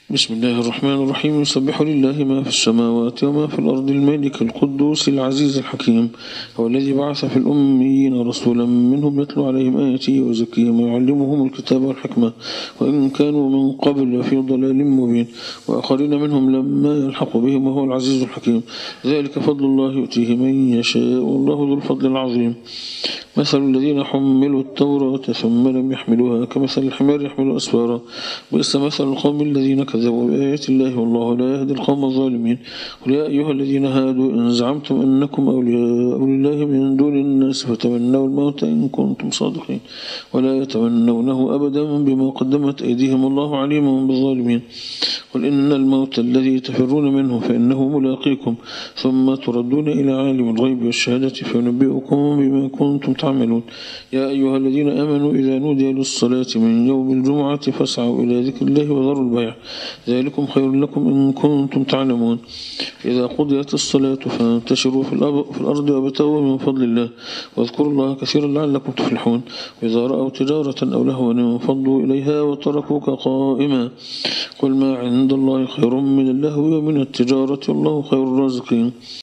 بسم الله الرحمن الرحيم. يسبح لله ما في السماوات وما في الأرض الملك القدوس العزيز الحكيم. هو الذي بعث في الأميين رسولا منهم يتلو عليهم آياته ويزكيهم ويعلمهم الكتاب والحكمة وإن كانوا من قبل لفي ضلال مبين وآخرين منهم لما يلحق بهم وهو العزيز الحكيم. ذلك فضل الله يؤتيه من يشاء والله ذو الفضل العظيم. مثل الذين حملوا التوراة ثم لم يحملوها كمثل الحمار يحمل أسفارا بئس مثل القوم الذين كذبوا بآيات الله والله لا يهدي القوم الظالمين. قل يا أيها الذين هادوا إن زعمتم أنكم أولياء لله من دون الناس فتمنوا الموت إن كنتم صادقين ولا يتمنونه أبدا بما قدمت أيديهم والله عليم بالظالمين. قل إن الموت الذي تفرون منه فإنه ملاقيكم ثم تردون إلى عالم الغيب والشهادة فينبئكم بما كنتم تعملون. يا أيها الذين آمنوا إذا نودي للصلاة من يوم الجمعة فاسعوا إلى ذكر الله وذروا البيع ذلكم خير لكم إن كنتم تعلمون. إذا قضيت الصلاة فانتشروا في الأرض وابتغوا من فضل الله واذكروا الله كثيرا لعلكم تفلحون. وإذا رأوا تجارة أو لهوا انفضوا إليها وتركوك قائما قل ما عند الله خير من اللهو ومن التجارة والله خير الرازقين.